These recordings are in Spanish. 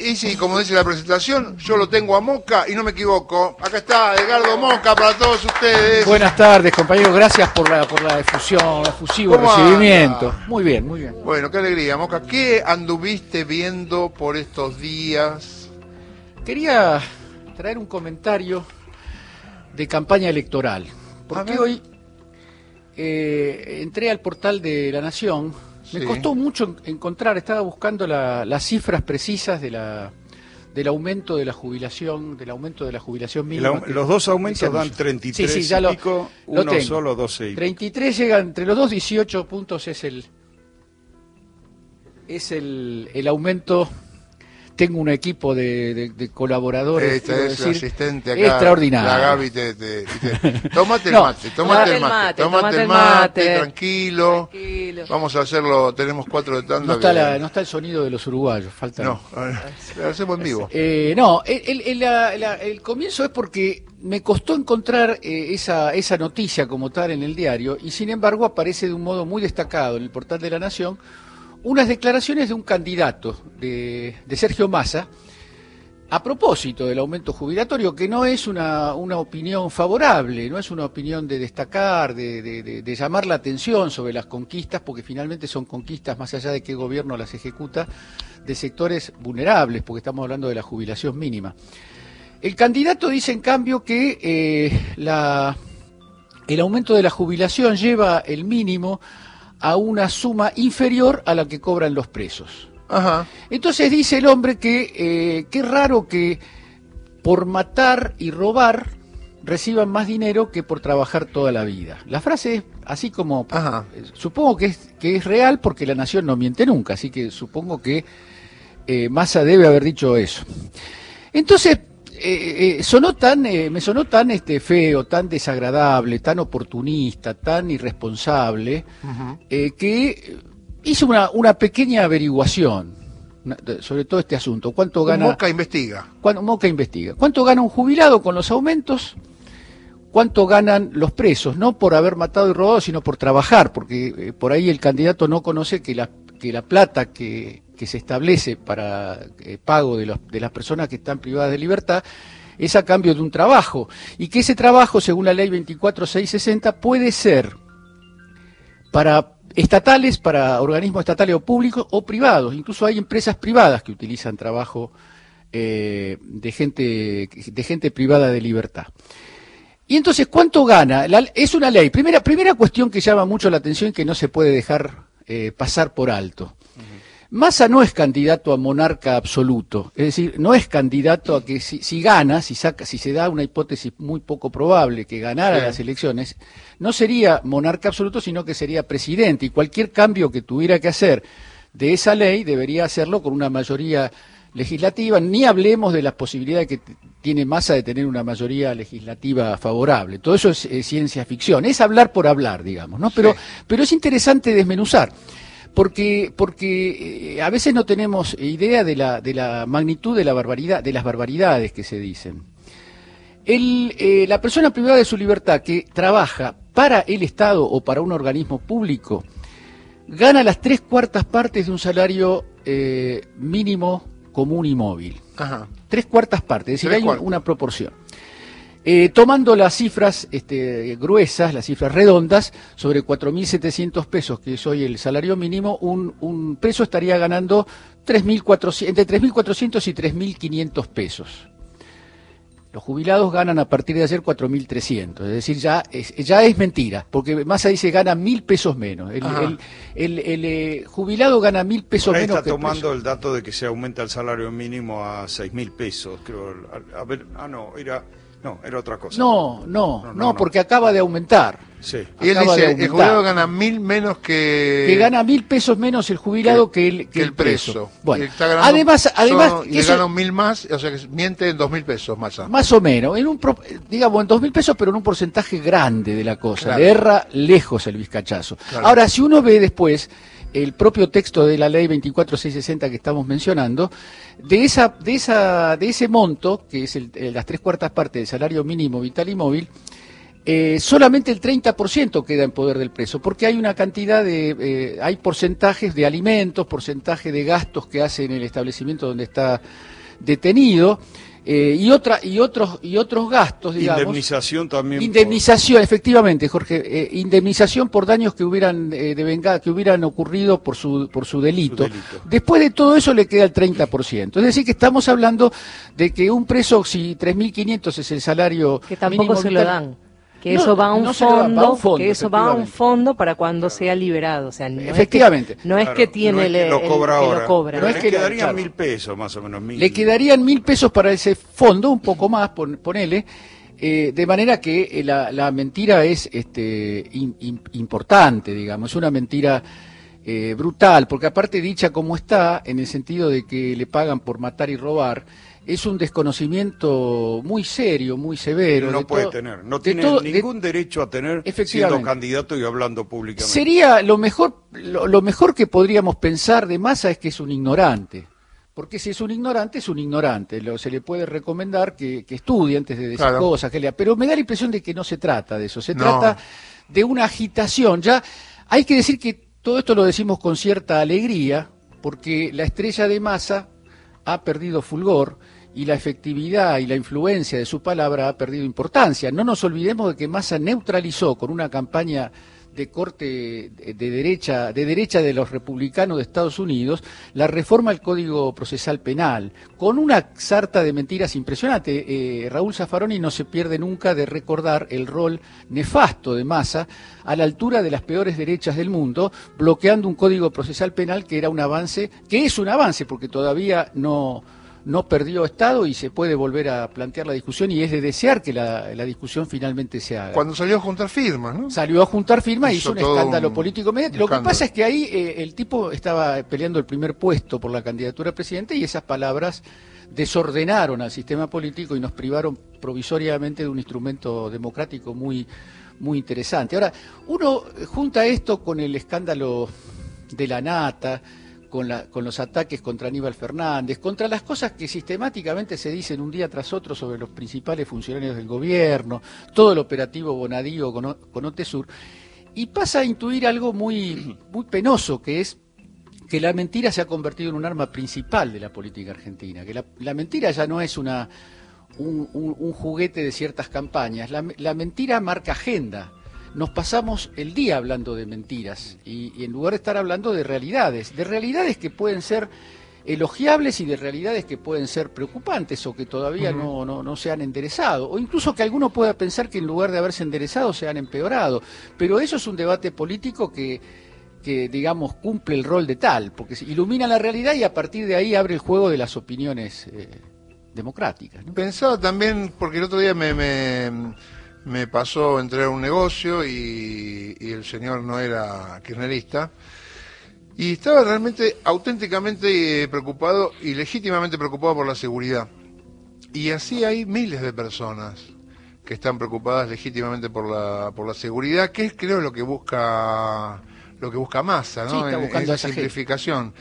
Y sí, como dice la presentación, yo lo tengo a Moca y no me equivoco. Acá está Edgardo Moca para todos ustedes. Buenas tardes, compañeros. Gracias por la efusión, efusivo recibimiento. Anda? Muy bien, muy bien. Bueno, qué alegría, Moca. ¿Qué anduviste viendo por estos días? Quería traer un comentario de campaña electoral. Porque hoy entré al portal de La Nación. Me costó mucho encontrar, estaba buscando las cifras precisas del aumento de la jubilación, mínima. Los dos aumentos dan 33 sí, y pico, uno solo 12 y 33 llega entre los dos, 18 puntos es el aumento. Tengo un equipo de colaboradores. Esta es la asistente acá. Extraordinario. La Gaby tómate el mate, tranquilo. Vamos a hacerlo, tenemos 4 de tanda. No está el sonido de los uruguayos, falta. No, lo hacemos en vivo. El comienzo es porque me costó encontrar esa noticia como tal en el diario, y sin embargo aparece de un modo muy destacado en el portal de La Nación unas declaraciones de un candidato de Sergio Massa a propósito del aumento jubilatorio, que no es una opinión favorable, no es una opinión de destacar, de llamar la atención sobre las conquistas, porque finalmente son conquistas, más allá de qué gobierno las ejecuta, de sectores vulnerables, porque estamos hablando de la jubilación mínima. El candidato dice, en cambio, que el aumento de la jubilación lleva el mínimo a una suma inferior a la que cobran los presos. Ajá. Entonces dice el hombre que qué raro que por matar y robar reciban más dinero que por trabajar toda la vida. La frase es así como, supongo que es real, porque La Nación no miente nunca, así que supongo que Massa debe haber dicho eso. Entonces me sonó tan feo, tan desagradable, tan oportunista, tan irresponsable, que hice una pequeña averiguación sobre todo este asunto. ¿Cuánto gana? Moca investiga. Moca investiga. ¿Cuánto gana un jubilado con los aumentos? ¿Cuánto ganan los presos? No por haber matado y robado, sino por trabajar, porque por ahí el candidato no conoce que la plata que se establece para pago de las personas que están privadas de libertad es a cambio de un trabajo, y que ese trabajo, según la ley 24660, puede ser para estatales, para organismos estatales o públicos o privados. Incluso hay empresas privadas que utilizan trabajo de gente privada de libertad. Y entonces, ¿cuánto gana? Es una ley. Primera cuestión que llama mucho la atención y que no se puede dejar pasar por alto. Massa no es candidato a monarca absoluto, es decir, no es candidato a que si gana, si se da una hipótesis muy poco probable que ganara las elecciones, no sería monarca absoluto, sino que sería presidente, y cualquier cambio que tuviera que hacer de esa ley debería hacerlo con una mayoría legislativa, ni hablemos de las posibilidades que tiene Massa de tener una mayoría legislativa favorable. Todo eso es ciencia ficción, es hablar por hablar, digamos, ¿no? Pero es interesante desmenuzar. Porque a veces no tenemos idea de la magnitud de las barbaridades que se dicen. La persona privada de su libertad que trabaja para el Estado o para un organismo público gana las 3/4 partes de un salario mínimo común y móvil. 3/4 partes, es decir, hay una proporción. Tomando las cifras gruesas, las cifras redondas, sobre 4.700 pesos, que es hoy el salario mínimo, un preso estaría ganando entre 3.400 y 3.500 pesos. Los jubilados ganan a partir de ayer 4.300, es decir, ya es mentira, porque Massa dice gana 1.000 pesos menos. El jubilado gana 1.000 pesos menos. Está tomando el dato de que se aumenta el salario mínimo a 6.000 pesos, creo. A ver, era otra cosa. No, porque acaba de aumentar. Sí. Y él dice, el jubilado gana 1.000 menos que gana 1.000 pesos menos el jubilado que el preso. Bueno, además y le gana 1.000 más, o sea que miente en 2.000 pesos más o menos, en 2.000 pesos, pero en un porcentaje grande de la cosa. Claro. Le erra lejos el vizcachazo. Claro. Ahora, si uno ve después el propio texto de la ley 24660 que estamos mencionando, de ese monto, que es las 3/4 partes del salario mínimo vital y móvil, solamente el 30% queda en poder del preso, porque hay una cantidad hay porcentajes de alimentos, porcentaje de gastos que hace en el establecimiento donde está detenido. Y otros gastos, digamos. Indemnización también. Indemnización, efectivamente, Jorge. Indemnización por daños que hubieran ocurrido por su delito. Después de todo eso le queda el 30%. Es decir, que estamos hablando de que un preso, si 3.500 es el salario que tampoco mínimo se lo dan. Que eso va a un fondo, que eso va a un fondo para cuando sea liberado, o sea, no efectivamente. No es que tiene lo cobra ahora. Lo cobra. No es que quedarían 1.000 pesos, más o menos. Le quedarían 1.000 pesos para ese fondo, un poco más, ponele, de manera que la mentira es importante, digamos, es una mentira brutal, porque aparte dicha como está, en el sentido de que le pagan por matar y robar, es un desconocimiento muy serio, muy severo. No puede tener, no tiene ningún derecho a tener siendo candidato y hablando públicamente. Sería lo mejor que podríamos pensar de Massa es que es un ignorante. Porque si es un ignorante, es un ignorante. Se le puede recomendar que estudie antes de decir cosas, que lea. Pero me da la impresión de que no se trata de eso. Se trata de una agitación. Ya hay que decir que todo esto lo decimos con cierta alegría, porque la estrella de Massa ha perdido fulgor y la efectividad y la influencia de su palabra ha perdido importancia. No nos olvidemos de que Massa neutralizó con una campaña de corte de derecha de los republicanos de Estados Unidos la reforma al Código Procesal Penal, con una sarta de mentiras impresionante. Raúl Zaffaroni no se pierde nunca de recordar el rol nefasto de Massa a la altura de las peores derechas del mundo, bloqueando un Código Procesal Penal que era un avance, que es un avance porque todavía no perdió estado y se puede volver a plantear la discusión y es de desear que la discusión finalmente se haga. Cuando salió a juntar firmas, ¿no? Salió a juntar firmas y hizo un escándalo político mediático. Lo que pasa es que ahí el tipo estaba peleando el primer puesto por la candidatura a presidente y esas palabras desordenaron al sistema político y nos privaron provisoriamente de un instrumento democrático muy, muy interesante. Ahora, uno junta esto con el escándalo de la Nata, con los ataques contra Aníbal Fernández, contra las cosas que sistemáticamente se dicen un día tras otro sobre los principales funcionarios del gobierno, todo el operativo Bonadío con Otesur, y pasa a intuir algo muy, muy penoso, que es que la mentira se ha convertido en un arma principal de la política argentina, que la mentira ya no es un juguete de ciertas campañas, la mentira marca agenda. Nos pasamos el día hablando de mentiras y en lugar de estar hablando de realidades que pueden ser elogiables y de realidades que pueden ser preocupantes o que todavía no se han enderezado, o incluso que alguno pueda pensar que en lugar de haberse enderezado se han empeorado, pero eso es un debate político que digamos cumple el rol de tal, porque ilumina la realidad y a partir de ahí abre el juego de las opiniones democráticas, ¿no? Pensaba también, porque el otro día me pasó entrar a un negocio y el señor no era kirchnerista y estaba realmente, auténticamente preocupado y legítimamente preocupado por la seguridad. Y así hay miles de personas que están preocupadas legítimamente por la seguridad, que es creo lo que busca Massa, ¿no? Sí, está buscando esa simplificación.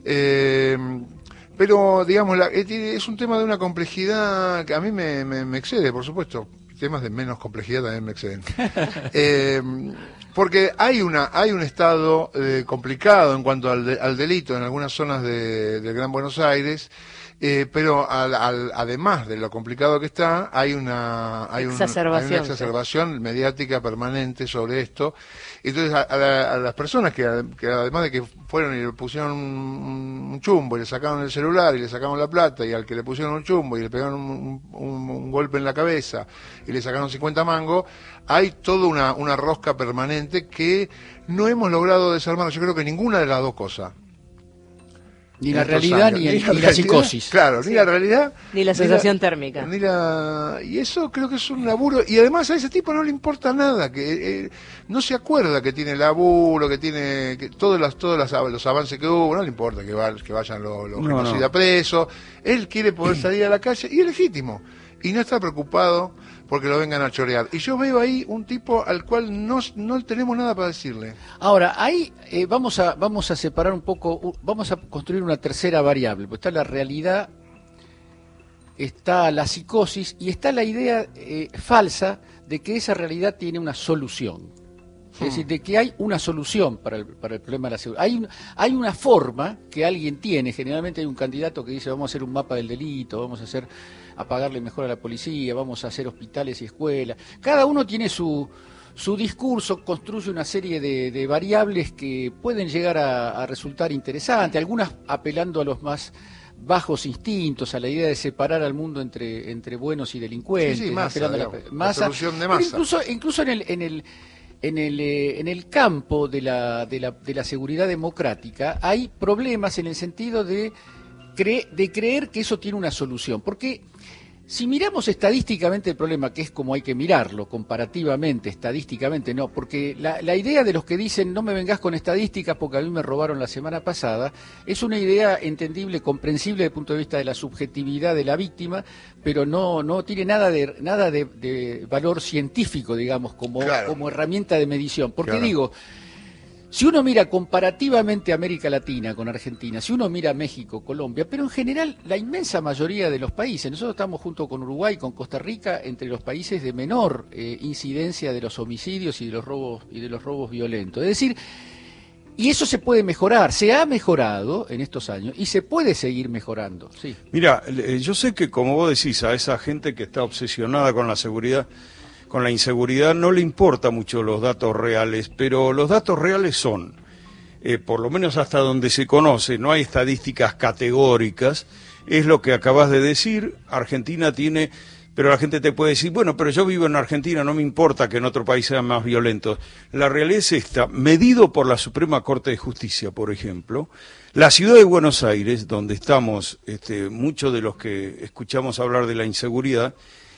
Pero digamos es un tema de una complejidad que a mí me excede, por supuesto. Temas de menos complejidad también me exceden. Porque hay un estado complicado en cuanto al delito en algunas zonas del Gran Buenos Aires, pero además de lo complicado que está, hay una exacerbación mediática permanente sobre esto. Entonces a las personas que además de que fueron y le pusieron un chumbo y le sacaron el celular y le sacaron la plata, y al que le pusieron un chumbo y le pegaron un golpe en la cabeza y le sacaron 50 mangos, hay toda una rosca permanente que no hemos logrado desarmar. Yo creo que ninguna de las dos cosas, ni la realidad ni la psicosis. Claro, sí. Ni la realidad. Ni la sensación térmica. Y eso creo que es un laburo. Y además a ese tipo no le importa nada. Que no se acuerda que tiene laburo, que tiene todos los avances que hubo. No le importa que vayan los genocidas presos. Él quiere poder salir a la calle y es legítimo. Y no está preocupado porque lo vengan a chorear. Y yo veo ahí un tipo al cual no tenemos nada para decirle. Ahora, ahí vamos a separar un poco, vamos a construir una tercera variable, porque está la realidad, está la psicosis y está la idea falsa de que esa realidad tiene una solución. Es decir, de que hay una solución para el problema de la seguridad. Hay una forma que alguien tiene, generalmente hay un candidato que dice vamos a hacer un mapa del delito, vamos a pagarle mejor a la policía, vamos a hacer hospitales y escuelas. Cada uno tiene su discurso, construye una serie de variables que pueden llegar a resultar interesantes, algunas apelando a los más bajos instintos, a la idea de separar al mundo entre buenos y delincuentes, sí, masa, la solución de masa. Incluso en el campo de la seguridad democrática hay problemas en el sentido de creer que eso tiene una solución, porque si miramos estadísticamente el problema, que es como hay que mirarlo, comparativamente, estadísticamente no, porque la idea de los que dicen no me vengas con estadísticas porque a mí me robaron la semana pasada, es una idea entendible, comprensible desde el punto de vista de la subjetividad de la víctima, pero no tiene nada de valor científico, digamos, como herramienta de medición. Porque digo, si uno mira comparativamente América Latina con Argentina, si uno mira México, Colombia, pero en general la inmensa mayoría de los países, nosotros estamos junto con Uruguay, con Costa Rica, entre los países de menor incidencia de los homicidios y de los robos violentos. Es decir, y eso se puede mejorar, se ha mejorado en estos años y se puede seguir mejorando. Sí. Mira, yo sé que como vos decís, a esa gente que está obsesionada con la seguridad, con la inseguridad, no le importa mucho los datos reales, pero los datos reales son, por lo menos hasta donde se conoce, no hay estadísticas categóricas, es lo que acabas de decir, Argentina tiene, pero la gente te puede decir, bueno, pero yo vivo en Argentina, no me importa que en otro país sean más violentos. La realidad es esta, medido por la Suprema Corte de Justicia, por ejemplo, la ciudad de Buenos Aires, donde estamos muchos de los que escuchamos hablar de la inseguridad,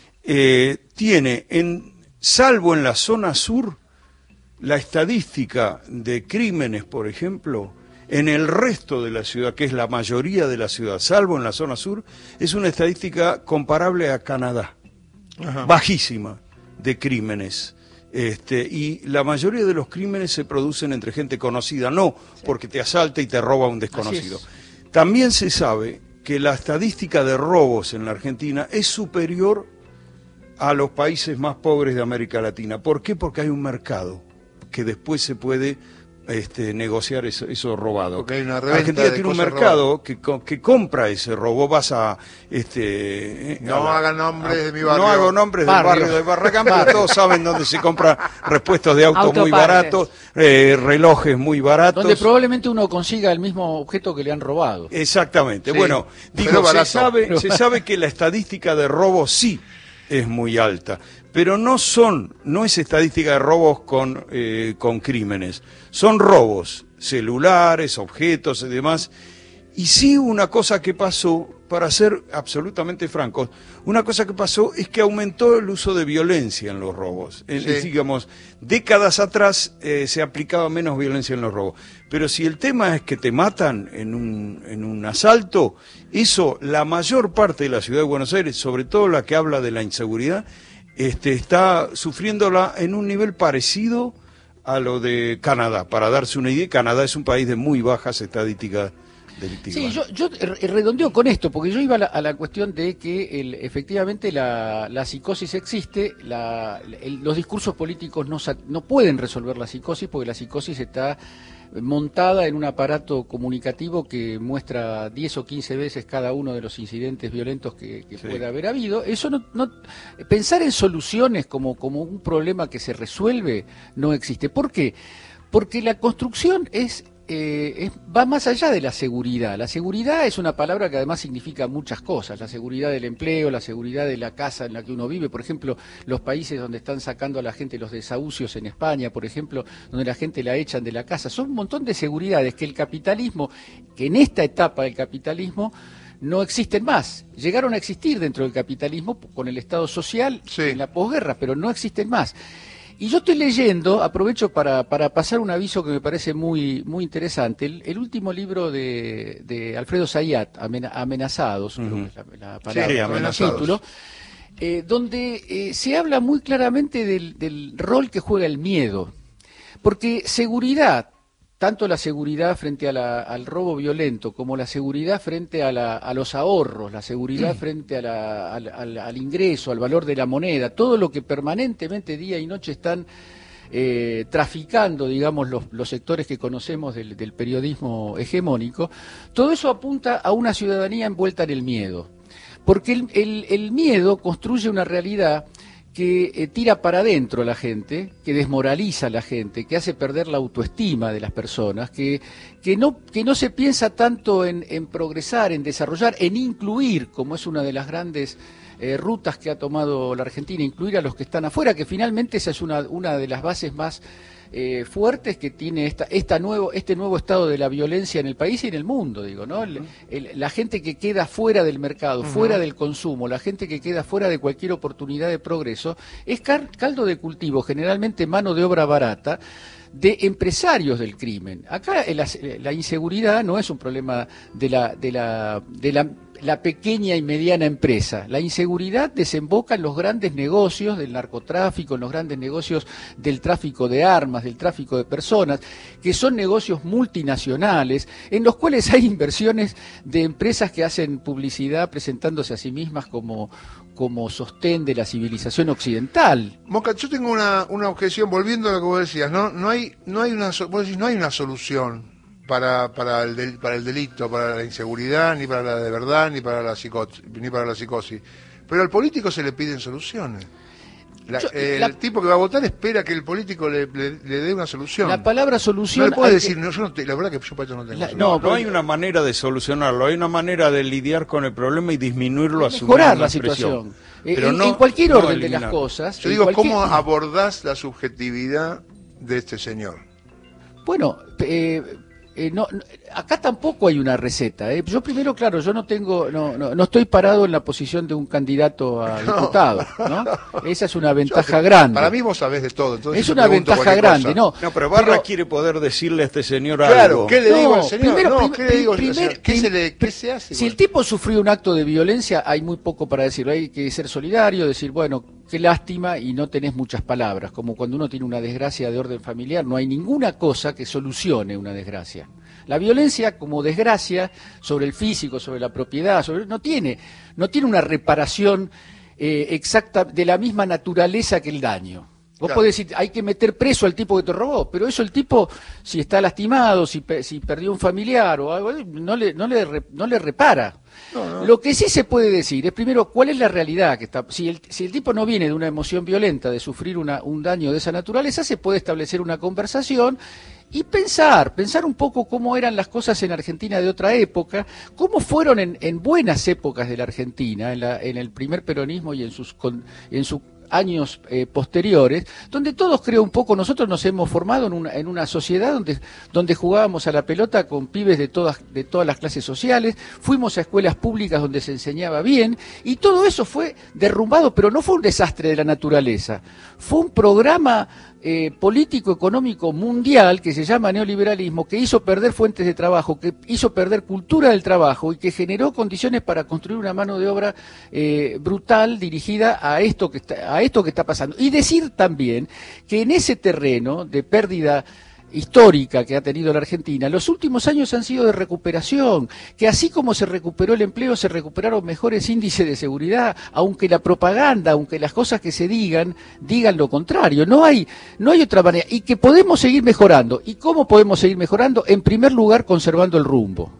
tiene, salvo en la zona sur, la estadística de crímenes, por ejemplo, en el resto de la ciudad, que es la mayoría de la ciudad, salvo en la zona sur, es una estadística comparable a Canadá, bajísima de crímenes. Y la mayoría de los crímenes se producen entre gente conocida, no porque te asalta y te roba un desconocido. También se sabe que la estadística de robos en la Argentina es superior a los países más pobres de América Latina. ¿Por qué? Porque hay un mercado que después se puede negociar eso robado. Porque hay una Argentina tiene un mercado que compra ese robo. Vas a no haga nombres de mi barrio. No hago nombres del barrio de Barracán, pero todos saben dónde se compran repuestos de auto muy baratos, relojes muy baratos. Donde probablemente uno consiga el mismo objeto que le han robado. Exactamente. Sí, bueno, digo, se sabe que la estadística de robo sí es muy alta, pero no es estadística de robos con crímenes, son robos celulares, objetos y demás. Y sí, una cosa que pasó, para ser absolutamente francos, una cosa que pasó es que aumentó el uso de violencia en los robos. Digamos, décadas atrás se aplicaba menos violencia en los robos. Pero si el tema es que te matan en un asalto, eso, la mayor parte de la ciudad de Buenos Aires, sobre todo la que habla de la inseguridad, está sufriéndola en un nivel parecido a lo de Canadá. Para darse una idea, Canadá es un país de muy bajas estadísticas delictivas. Sí, yo redondeo con esto, porque yo iba a la cuestión de que efectivamente la psicosis existe, los discursos políticos no pueden resolver la psicosis, porque la psicosis está montada en un aparato comunicativo que muestra 10 o 15 veces cada uno de los incidentes violentos que pueda haber habido. Eso pensar en soluciones como un problema que se resuelve no existe. ¿Por qué? Porque la construcción va más allá de la seguridad. La seguridad es una palabra que además significa muchas cosas. La seguridad del empleo, la seguridad de la casa en la que uno vive. Por ejemplo, los países donde están sacando a la gente los desahucios en España, por ejemplo, donde la gente la echan de la casa. Son un montón de seguridades que el capitalismo, que en esta etapa del capitalismo no existen más. Llegaron a existir dentro del capitalismo con el Estado social en la posguerra, pero no existen más. Y yo estoy leyendo, aprovecho para pasar un aviso que me parece muy muy interesante, el último libro de Alfredo Zayat, Amenazados, creo que es la palabra, el título, donde se habla muy claramente del rol que juega el miedo. Porque seguridad, tanto la seguridad frente al robo violento como la seguridad frente a los ahorros, la seguridad frente al ingreso, al valor de la moneda, todo lo que permanentemente día y noche están traficando, digamos, los sectores que conocemos del periodismo hegemónico, todo eso apunta a una ciudadanía envuelta en el miedo. Porque el miedo construye una realidad que tira para adentro a la gente, que desmoraliza a la gente, que hace perder la autoestima de las personas, que no se piensa tanto en progresar, en desarrollar, en incluir, como es una de las grandes rutas que ha tomado la Argentina, incluir a los que están afuera, que finalmente esa es una de las bases más fuertes que tiene este nuevo estado de la violencia en el país y en el mundo, digo, ¿no? La gente que queda fuera del mercado, fuera del consumo, la gente que queda fuera de cualquier oportunidad de progreso, es caldo de cultivo, generalmente mano de obra barata, de empresarios del crimen. Acá la inseguridad no es un problema de la pequeña y mediana empresa. La inseguridad desemboca en los grandes negocios del narcotráfico, en los grandes negocios del tráfico de armas, del tráfico de personas, que son negocios multinacionales, en los cuales hay inversiones de empresas que hacen publicidad presentándose a sí mismas como sostén de la civilización occidental. Mosca, yo tengo una objeción, volviendo a lo que vos decías, no hay una solución para el delito, para la inseguridad, ni para la de verdad, ni para la psicosis. Pero al político se le piden soluciones. El tipo que va a votar espera que el político le dé una solución. La palabra solución... No le puede decir, la verdad que yo para esto no tengo solución. No hay una manera de solucionarlo, hay una manera de lidiar con el problema y disminuirlo, mejorar la situación. Pero en cualquier orden de las cosas... Yo digo, ¿cómo abordás la subjetividad de este señor? Bueno... acá tampoco hay una receta. Yo primero, claro, yo no estoy parado en la posición de un candidato a diputado, ¿no? Esa es una ventaja grande. Para mí vos sabés de todo, entonces es una ventaja grande, no, pero Barra quiere poder decirle a este señor algo. ¿Qué le digo al señor? ¿Qué se hace? Si el tipo sufrió un acto de violencia, hay muy poco para decirlo. Hay que ser solidario, decir, bueno, qué lástima, y no tenés muchas palabras. Como cuando uno tiene una desgracia de orden familiar, no hay ninguna cosa que solucione una desgracia. La violencia como desgracia sobre el físico, sobre la propiedad, no tiene una reparación exacta de la misma naturaleza que el daño. Vos podés decir, hay que meter preso al tipo que te robó, pero eso el tipo, si está lastimado, si perdió un familiar o algo, no le repara. No. Lo que sí se puede decir es, primero, cuál es la realidad que está. Si el tipo no viene de una emoción violenta, de sufrir un daño de esa naturaleza, se puede establecer una conversación y pensar un poco cómo eran las cosas en Argentina de otra época, cómo fueron en buenas épocas de la Argentina, en el primer peronismo y en sus años posteriores, donde todos, creo, un poco, nosotros nos hemos formado en una sociedad donde jugábamos a la pelota con pibes de todas las clases sociales, fuimos a escuelas públicas donde se enseñaba bien, y todo eso fue derrumbado, pero no fue un desastre de la naturaleza, fue un programa político económico mundial que se llama neoliberalismo, que hizo perder fuentes de trabajo, que hizo perder cultura del trabajo y que generó condiciones para construir una mano de obra brutal dirigida a esto que está pasando. Y decir también que en ese terreno de pérdida histórica que ha tenido la Argentina, los últimos años han sido de recuperación, que así como se recuperó el empleo, se recuperaron mejores índices de seguridad, aunque la propaganda, aunque las cosas que se digan lo contrario. No hay otra manera, y que podemos seguir mejorando. ¿Y cómo podemos seguir mejorando? En primer lugar, conservando el rumbo.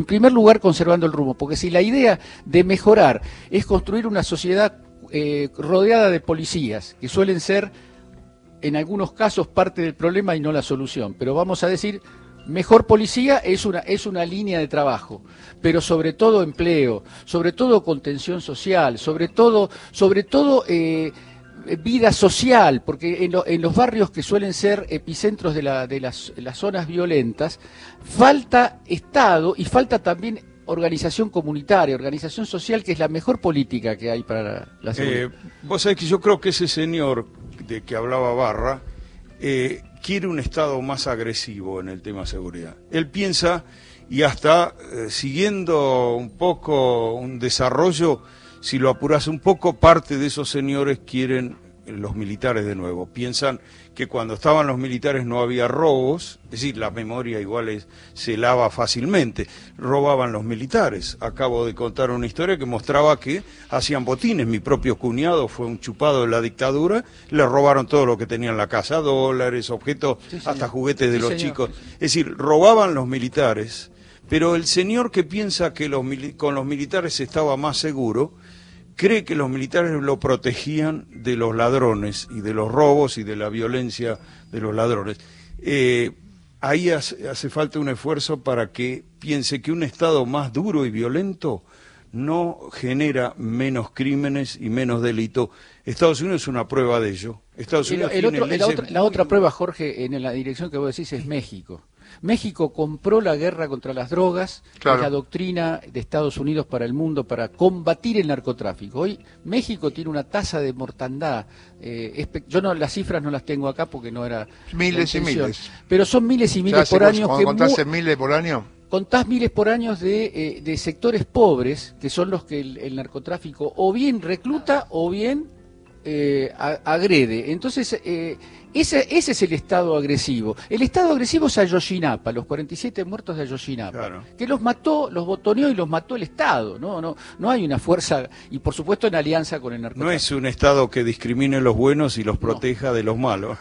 Porque si la idea de mejorar es construir una sociedad rodeada de policías, que suelen ser en algunos casos parte del problema y no la solución, pero vamos a decir, mejor policía es una línea de trabajo, pero sobre todo empleo, sobre todo contención social, sobre todo vida social, porque en los barrios que suelen ser epicentros de las zonas violentas, falta Estado y falta también organización comunitaria, organización social, que es la mejor política que hay para la seguridad. Vos sabés que yo creo que ese señor de que hablaba Barra quiere un Estado más agresivo en el tema seguridad. Él piensa, y hasta siguiendo un poco un desarrollo, si lo apurás un poco, parte de esos señores quieren los militares de nuevo. Piensan que cuando estaban los militares no había robos, es decir, la memoria igual se lava fácilmente. Robaban los militares. Acabo de contar una historia que mostraba que hacían botines. Mi propio cuñado fue un chupado de la dictadura, le robaron todo lo que tenía en la casa, dólares, objetos, hasta juguetes de los chicos. Es decir, robaban los militares, pero el señor que piensa que con los militares estaba más seguro, cree que los militares lo protegían de los ladrones y de los robos y de la violencia de los ladrones. Ahí hace falta un esfuerzo para que piense que un Estado más duro y violento no genera menos crímenes y menos delito. Estados Unidos es una prueba de ello. Estados Unidos la otra prueba, Jorge, en la dirección que vos decís es México. México compró la guerra contra las drogas, claro, la doctrina de Estados Unidos para el mundo para combatir el narcotráfico. Hoy México tiene una tasa de mortandad, yo no, las cifras no las tengo acá porque no era miles y miles, pero son miles y miles por año. ¿Cuando contás miles por año? Contás miles por año de sectores pobres, que son los que el narcotráfico o bien recluta o bien agrede. Entonces, ese es el Estado agresivo. El Estado agresivo es Ayotzinapa, los 47 muertos de Ayotzinapa, claro, que los mató, los botoneó y los mató el Estado. No hay una fuerza, y por supuesto en alianza con el narcotráfico. No es un Estado que discrimine los buenos y los proteja de los malos.